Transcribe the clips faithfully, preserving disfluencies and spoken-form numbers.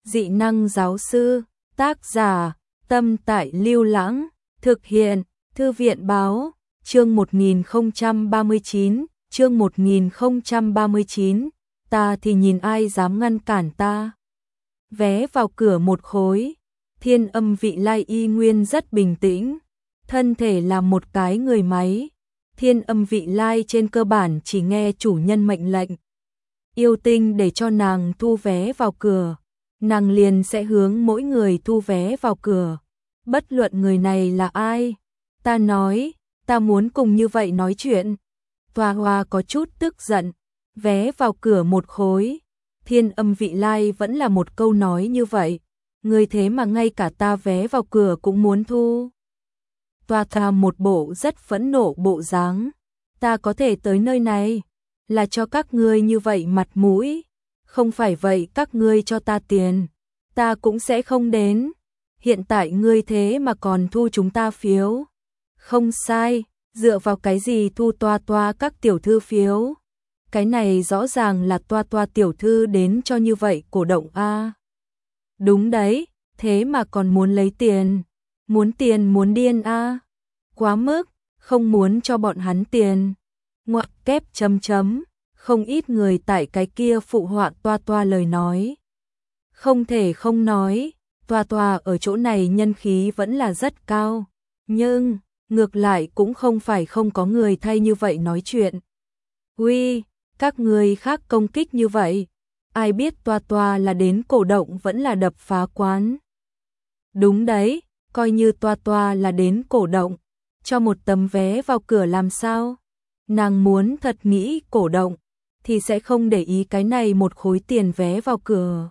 Dị năng giáo sư, tác giả, Tâm Tại Lưu Lãng, thực hiện, Thư viện báo, chương một nghìn không trăm ba mươi chín, chương một nghìn không trăm ba mươi chín, ta thì nhìn ai dám ngăn cản ta. Vé vào cửa một khối, Thiên Âm Vị Lai y nguyên rất bình tĩnh, thân thể là một cái người máy. Thiên Âm Vị Lai trên cơ bản chỉ nghe chủ nhân mệnh lệnh. Yêu Tinh để cho nàng thu vé vào cửa, nàng liền sẽ hướng mỗi người thu vé vào cửa. Bất luận người này là ai, ta nói, ta muốn cùng như vậy nói chuyện. Tòa Hoa có chút tức giận, vé vào cửa một khối. Thiên Âm Vị Lai vẫn là một câu nói như vậy, người thế mà ngay cả ta vé vào cửa cũng muốn thu. Tòa Tha một bộ rất phẫn nộ bộ dáng, ta có thể tới nơi này là cho các ngươi như vậy mặt mũi, không phải vậy các ngươi cho ta tiền, ta cũng sẽ không đến. Hiện tại ngươi thế mà còn thu chúng ta phiếu. Không sai, dựa vào cái gì thu toa toa các tiểu thư phiếu? Cái này rõ ràng là toa toa tiểu thư đến cho như vậy cổ động a. À. Đúng đấy, thế mà còn muốn lấy tiền. Muốn tiền muốn điên a. À. Quá mức, không muốn cho bọn hắn tiền. Ngoặc kép chấm chấm, không ít người tại cái kia phụ họa toa toa lời nói. Không thể không nói, toa toa ở chỗ này nhân khí vẫn là rất cao. Nhưng, ngược lại cũng không phải không có người thay như vậy nói chuyện. Uy, các người khác công kích như vậy, ai biết toa toa là đến cổ động vẫn là đập phá quán. Đúng đấy, coi như toa toa là đến cổ động, cho một tấm vé vào cửa làm sao? Nàng muốn thật nghĩ cổ động, thì sẽ không để ý cái này một khối tiền vé vào cửa.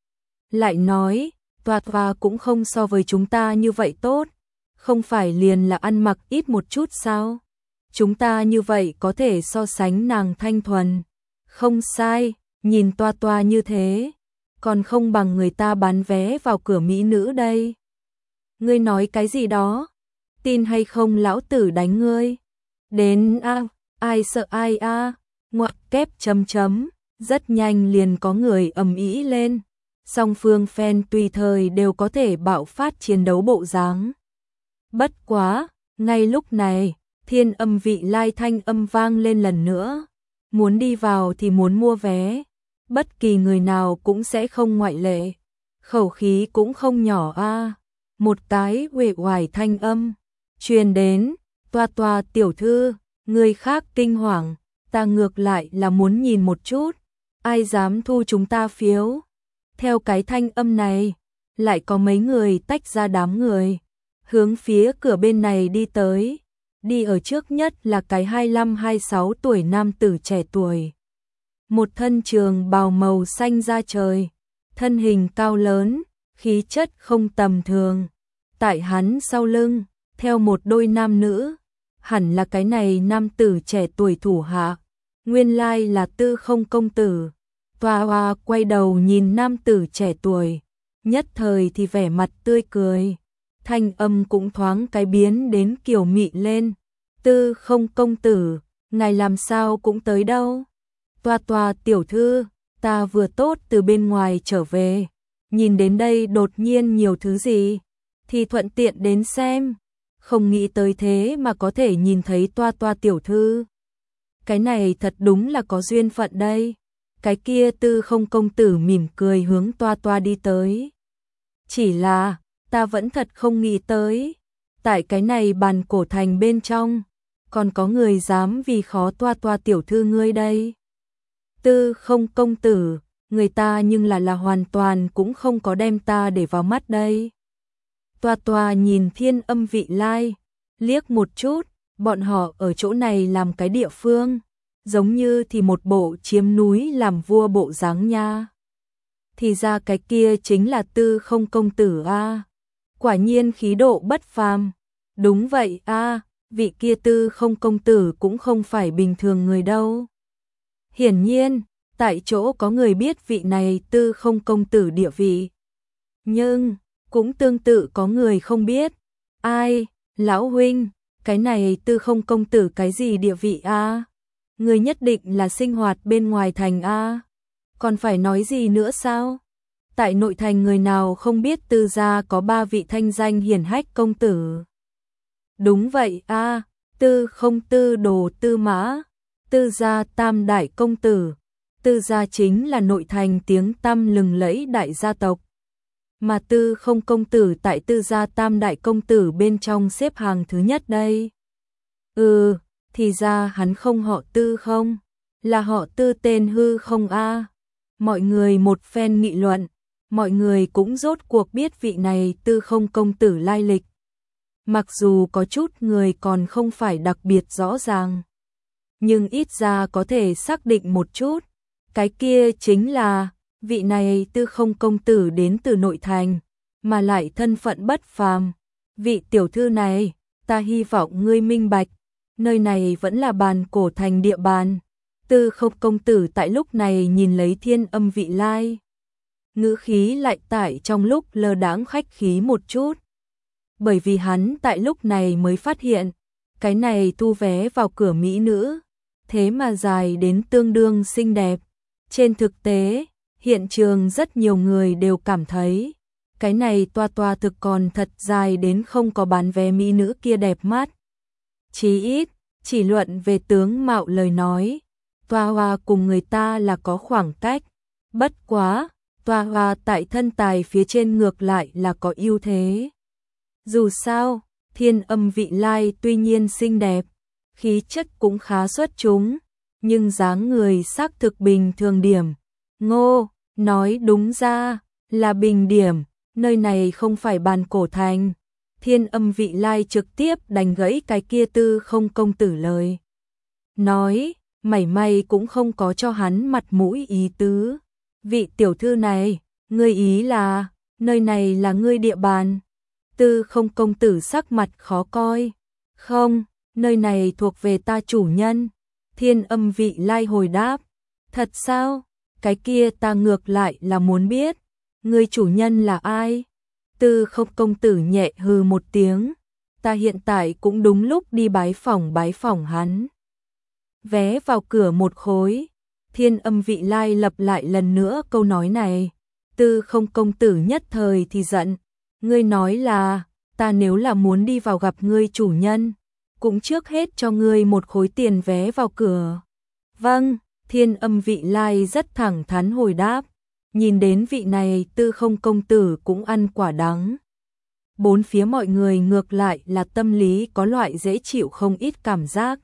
Lại nói, toa toa cũng không so với chúng ta như vậy tốt, không phải liền là ăn mặc ít một chút sao? Chúng ta như vậy có thể so sánh nàng thanh thuần. Không sai, nhìn toa toa như thế, còn không bằng người ta bán vé vào cửa mỹ nữ đây. Ngươi nói cái gì đó? Tin hay không lão tử đánh ngươi? Đến a, à, ai sợ ai a? À? Ngoặc kép chấm chấm, rất nhanh liền có người ầm ĩ lên. Song phương fan tùy thời đều có thể bạo phát chiến đấu bộ dáng. Bất quá, ngay lúc này, Thiên Âm Vị Lai thanh âm vang lên lần nữa. Muốn đi vào thì muốn mua vé, bất kỳ người nào cũng sẽ không ngoại lệ. Khẩu khí cũng không nhỏ a. À. Một cái uể oải thanh âm truyền đến, toa toa tiểu thư, người khác kinh hoàng, ta ngược lại là muốn nhìn một chút, ai dám thu chúng ta phiếu. Theo cái thanh âm này, lại có mấy người tách ra đám người, hướng phía cửa bên này đi tới. Đi ở trước nhất là cái hai mươi lăm hai mươi sáu tuổi nam tử trẻ tuổi. Một thân trường bào màu xanh da trời, thân hình cao lớn, khí chất không tầm thường. Tại hắn sau lưng, theo một đôi nam nữ, hẳn là cái này nam tử trẻ tuổi thủ hạ, nguyên lai là Tư Không công tử. Toa Hoa quay đầu nhìn nam tử trẻ tuổi, nhất thời thì vẻ mặt tươi cười, thanh âm cũng thoáng cái biến đến kiều mị lên. Tư Không công tử, ngài làm sao cũng tới đâu? Toa toa tiểu thư, ta vừa tốt từ bên ngoài trở về, nhìn đến đây đột nhiên nhiều thứ gì, thì thuận tiện đến xem, không nghĩ tới thế mà có thể nhìn thấy toa toa tiểu thư. Cái này thật đúng là có duyên phận đây. Cái kia Tư Không công tử mỉm cười hướng toa toa đi tới. Chỉ là, ta vẫn thật không nghĩ tới, tại cái này bàn cổ thành bên trong, còn có người dám vì khó toa toa tiểu thư ngươi đây. Tư Không công tử, người ta nhưng là là hoàn toàn cũng không có đem ta để vào mắt đây. Toa toa nhìn Thiên Âm Vị Lai, liếc một chút, bọn họ ở chỗ này làm cái địa phương, giống như thì một bộ chiếm núi làm vua bộ dáng nha. Thì ra cái kia chính là Tư Không công tử a. À. Quả nhiên khí độ bất phàm. Đúng vậy a, à, vị kia Tư Không công tử cũng không phải bình thường người đâu. Hiển nhiên, tại chỗ có người biết vị này Tư Không công tử địa vị. Nhưng, cũng tương tự có người không biết. Ai, lão huynh, cái này Tư Không công tử cái gì địa vị a? À? Người nhất định là sinh hoạt bên ngoài thành a. À? Còn phải nói gì nữa sao? tại nội thành người nào không biết Tư gia có ba vị thanh danh hiển hách công tử. Đúng vậy a, Tư Không, Tư Đồ, Tư Mã, Tư gia tam đại công tử. Tư gia chính là nội thành tiếng tăm lừng lẫy đại gia tộc. Mà Tư Không công tử tại Tư gia tam đại công tử bên trong xếp hàng thứ nhất đây. Ừ, thì ra hắn không họ Tư Không, là họ Tư tên hư không a. Mọi người một phen nghị luận, mọi người cũng rốt cuộc biết vị này Tư Không công tử lai lịch. Mặc dù có chút người còn không phải đặc biệt rõ ràng, nhưng ít ra có thể xác định một chút, cái kia chính là vị này Tư Không công tử đến từ nội thành, mà lại thân phận bất phàm. Vị tiểu thư này, ta hy vọng ngươi minh bạch, nơi này vẫn là Bàn Cổ thành địa bàn. Tư Không công tử tại lúc này nhìn lấy Thiên Âm Vị Lai, ngữ khí lại tại trong lúc lơ đãng khách khí một chút. Bởi vì hắn tại lúc này mới phát hiện, cái này thu vé vào cửa mỹ nữ, thế mà dài đến tương đương xinh đẹp. Trên thực tế, hiện trường rất nhiều người đều cảm thấy, cái này toa toa thực còn thật dài đến không có bán vé mỹ nữ kia đẹp mắt. Chí ít, chỉ luận về tướng mạo lời nói, toa hoa cùng người ta là có khoảng cách. Bất quá, toa hoa tại thân tài phía trên ngược lại là có ưu thế. Dù sao, Thiên Âm Vị Lai tuy nhiên xinh đẹp, khí chất cũng khá xuất chúng, nhưng dáng người xác thực bình thường điểm. Ngô, nói đúng ra, là bình điểm, nơi này không phải Bàn Cổ thành. Thiên Âm Vị Lai trực tiếp đánh gãy cái kia Tư Không công tử lời nói, mảy may cũng không có cho hắn mặt mũi ý tứ. Vị tiểu thư này, ngươi ý là, nơi này là ngươi địa bàn. Tư Không công tử sắc mặt khó coi. Không, nơi này thuộc về ta chủ nhân. Thiên Âm Vị Lai hồi đáp. Thật sao? Cái kia ta ngược lại là muốn biết. Ngươi chủ nhân là ai? Tư Không công tử nhẹ hừ một tiếng. Ta hiện tại cũng đúng lúc đi bái phỏng bái phỏng hắn. Vé vào cửa một khối. Thiên Âm Vị Lai lặp lại lần nữa câu nói này. Tư Không công tử nhất thời thì giận. Ngươi nói là, ta nếu là muốn đi vào gặp ngươi chủ nhân, cũng trước hết cho ngươi một khối tiền vé vào cửa. Vâng, Thiên Âm Vị Lai rất thẳng thắn hồi đáp. Nhìn đến vị này Tư Không công tử cũng ăn quả đắng. Bốn phía mọi người ngược lại là tâm lý có loại dễ chịu không ít cảm giác.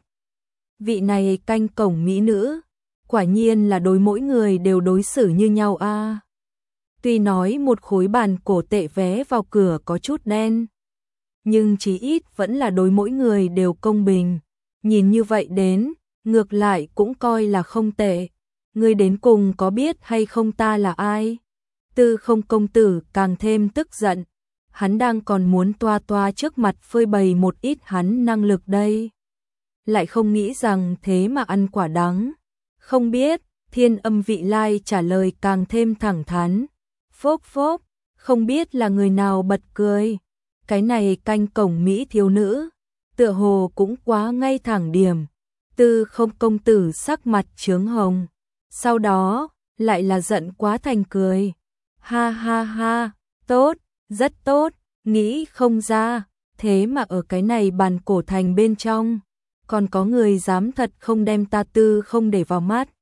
Vị này canh cổng mỹ nữ, quả nhiên là đối mỗi người đều đối xử như nhau a. À. Tuy nói một khối Bàn Cổ tệ vé vào cửa có chút đen, nhưng chí ít vẫn là đối mỗi người đều công bình. Nhìn như vậy đến, ngược lại cũng coi là không tệ. Ngươi đến cùng có biết hay không ta là ai? Tư Không công tử càng thêm tức giận. Hắn đang còn muốn toa toa trước mặt phơi bày một ít hắn năng lực đây. Lại không nghĩ rằng thế mà ăn quả đắng. Không biết, Thiên Âm Vị Lai trả lời càng thêm thẳng thắn. Phốc phốc, không biết là người nào bật cười. Cái này canh cổng mỹ thiếu nữ, tựa hồ cũng quá ngay thẳng điểm. Tư Không công tử sắc mặt chướng hồng. Sau đó, lại là giận quá thành cười. Ha ha ha, tốt, rất tốt, nghĩ không ra, thế mà ở cái này Bàn Cổ thành bên trong, còn có người dám thật không đem ta Tư Không để vào mắt.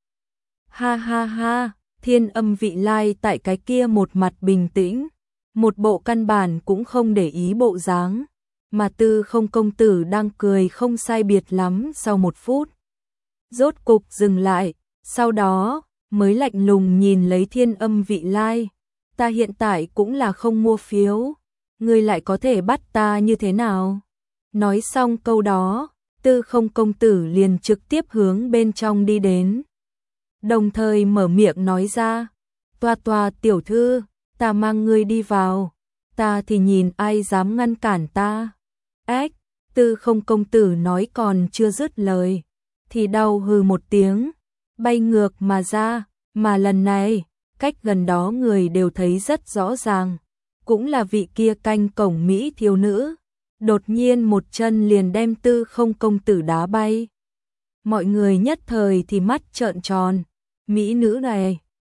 Ha ha ha, Thiên Âm Vị Lai tại cái kia một mặt bình tĩnh, một bộ căn bản cũng không để ý bộ dáng, mà Tư Không công tử đang cười không sai biệt lắm sau một phút. Rốt cục dừng lại, sau đó mới lạnh lùng nhìn lấy Thiên Âm Vị Lai. Ta hiện tại cũng là không mua phiếu, ngươi lại có thể bắt ta như thế nào? Nói xong câu đó, Tư Không công tử liền trực tiếp hướng bên trong đi đến. Đồng thời mở miệng nói ra, toa toa tiểu thư, ta mang ngươi đi vào, ta thì nhìn ai dám ngăn cản ta. Ếch, Tư Không công tử nói còn chưa dứt lời, thì đau hừ một tiếng, bay ngược mà ra, mà lần này, cách gần đó người đều thấy rất rõ ràng, cũng là vị kia canh cổng mỹ thiếu nữ, đột nhiên một chân liền đem Tư Không công tử đá bay. Mọi người nhất thời thì mắt trợn tròn, mỹ nữ này,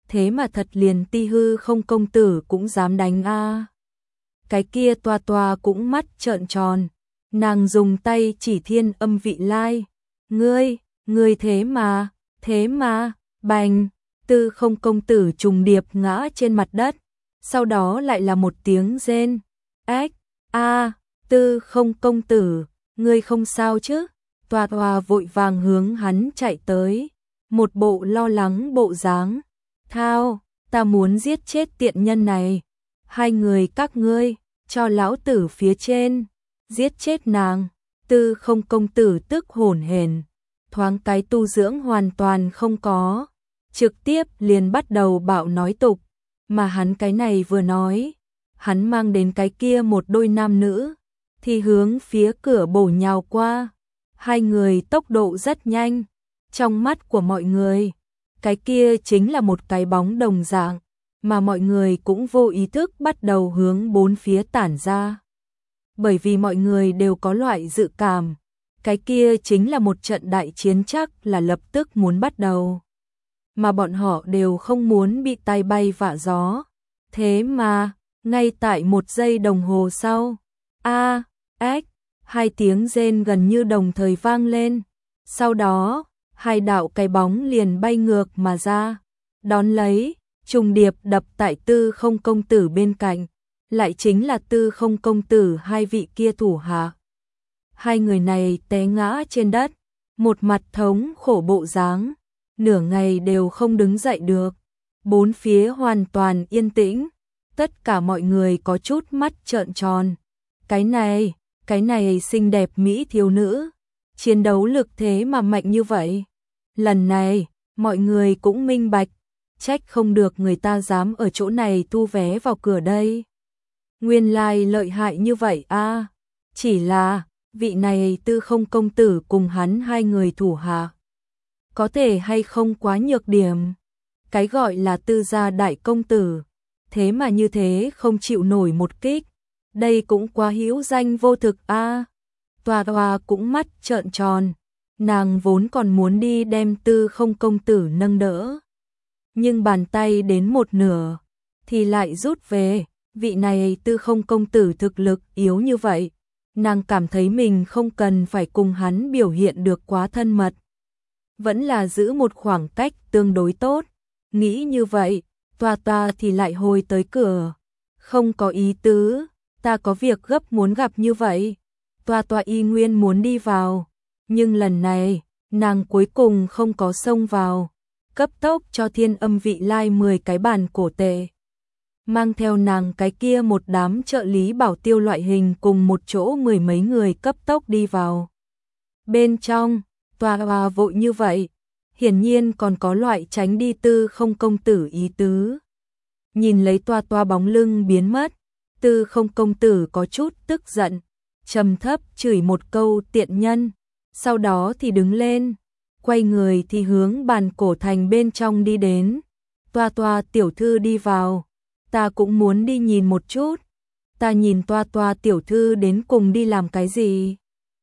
thế mà thật liền Ti Hư Không công tử cũng dám đánh a. Cái kia Toa Toa cũng mắt trợn tròn, nàng dùng tay chỉ Thiên Âm Vị Lai, "Ngươi, ngươi thế mà, thế mà." Bành, Tư Không công tử trùng điệp ngã trên mặt đất, sau đó lại là một tiếng rên. "Ách, a, Tư Không công tử, ngươi không sao chứ?" Toa Toa vội vàng hướng hắn chạy tới, một bộ lo lắng bộ dáng. "Thao, ta muốn giết chết tiện nhân này. Hai người các ngươi, cho lão tử phía trên, giết chết nàng." Tư Không công tử tức hổn hển, thoáng cái tu dưỡng hoàn toàn không có, trực tiếp liền bắt đầu bạo nói tục, mà hắn cái này vừa nói, hắn mang đến cái kia một đôi nam nữ, thì hướng phía cửa bổ nhào qua. Hai người tốc độ rất nhanh, trong mắt của mọi người, cái kia chính là một cái bóng đồng dạng, mà mọi người cũng vô ý thức bắt đầu hướng bốn phía tản ra. Bởi vì mọi người đều có loại dự cảm, cái kia chính là một trận đại chiến chắc là lập tức muốn bắt đầu. Mà bọn họ đều không muốn bị tay bay vạ gió. Thế mà, ngay tại một giây đồng hồ sau, a, ếch, hai tiếng rên gần như đồng thời vang lên. Sau đó, hai đạo cái bóng liền bay ngược mà ra, đón lấy, trùng điệp đập tại Tư Không công tử bên cạnh, lại chính là Tư Không công tử hai vị kia thủ hạ. Hai người này té ngã trên đất, một mặt thống khổ bộ dáng, nửa ngày đều không đứng dậy được. Bốn phía hoàn toàn yên tĩnh, tất cả mọi người có chút mắt trợn tròn. Cái này, cái này xinh đẹp mỹ thiếu nữ, chiến đấu lực thế mà mạnh như vậy. Lần này, mọi người cũng minh bạch, trách không được người ta dám ở chỗ này thu vé vào cửa đây. Nguyên lai lợi hại như vậy a. Chỉ là, vị này Tư Không công tử cùng hắn hai người thủ hạ, có thể hay không quá nhược điểm. Cái gọi là Tư gia đại công tử, thế mà như thế không chịu nổi một kích, đây cũng quá hữu danh vô thực a. Toa Toa cũng mắt trợn tròn, nàng vốn còn muốn đi đem Tư Không công tử nâng đỡ, nhưng bàn tay đến một nửa thì lại rút về. Vị này Tư Không công tử thực lực yếu như vậy, nàng cảm thấy mình không cần phải cùng hắn biểu hiện được quá thân mật, vẫn là giữ một khoảng cách tương đối tốt. Nghĩ như vậy, Toa Toa thì lại hồi tới cửa. "Không có ý tứ, ta có việc gấp muốn gặp như vậy." Toa Toa y nguyên muốn đi vào, nhưng lần này, nàng cuối cùng không có xông vào, cấp tốc cho Thiên Âm Vị Lai mười cái bàn cổ tệ. Mang theo nàng cái kia một đám trợ lý bảo tiêu loại hình cùng một chỗ mười mấy người cấp tốc đi vào. Bên trong, Toa Toa vội như vậy, hiển nhiên còn có loại tránh đi Tư Không công tử ý tứ. Nhìn lấy Toa Toa bóng lưng biến mất, Tư Không công tử có chút tức giận, trầm thấp chửi một câu tiện nhân, sau đó thì đứng lên, quay người thì hướng bàn cổ thành bên trong đi đến. "Toa Toa tiểu thư đi vào, ta cũng muốn đi nhìn một chút." "Ta nhìn Toa Toa tiểu thư đến cùng đi làm cái gì?"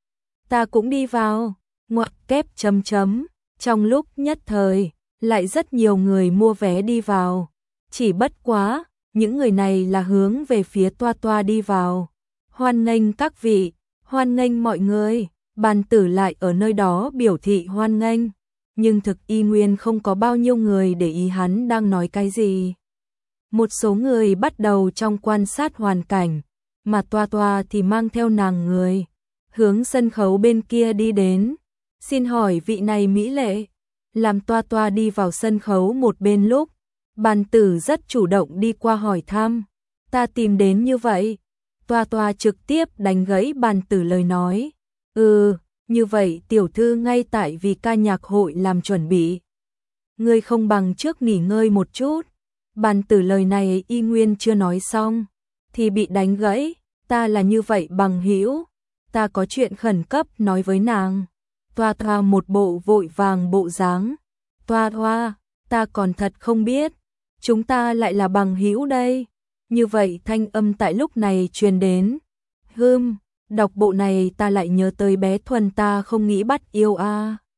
"Ta cũng đi vào." Ngoặc kép chấm chấm, trong lúc nhất thời, lại rất nhiều người mua vé đi vào. Chỉ bất quá, những người này là hướng về phía Toa Toa đi vào. "Hoan nghênh các vị, hoan nghênh mọi người." Bàn tử lại ở nơi đó biểu thị hoan nghênh, nhưng thực y nguyên không có bao nhiêu người để ý hắn đang nói cái gì. Một số người bắt đầu trong quan sát hoàn cảnh, mà Toa Toa thì mang theo nàng người, hướng sân khấu bên kia đi đến. "Xin hỏi vị này mỹ lệ." Làm Toa Toa đi vào sân khấu một bên lúc, bàn tử rất chủ động đi qua hỏi thăm. "Ta tìm đến như vậy." Toa Toa trực tiếp đánh gãy bàn tử lời nói. "Ừ, như vậy tiểu thư ngay tại vì ca nhạc hội làm chuẩn bị. Ngươi không bằng trước nghỉ ngơi một chút." Bàn tử lời này y nguyên chưa nói xong, thì bị đánh gãy. "Ta là như vậy bằng hữu, ta có chuyện khẩn cấp nói với nàng." Toa Toa một bộ vội vàng bộ dáng. "Toa Toa, ta còn thật không biết, chúng ta lại là bằng hữu đây." Như vậy thanh âm tại lúc này truyền đến. "Hừm, đọc bộ này ta lại nhớ tới bé Thuần ta không nghĩ bắt yêu a."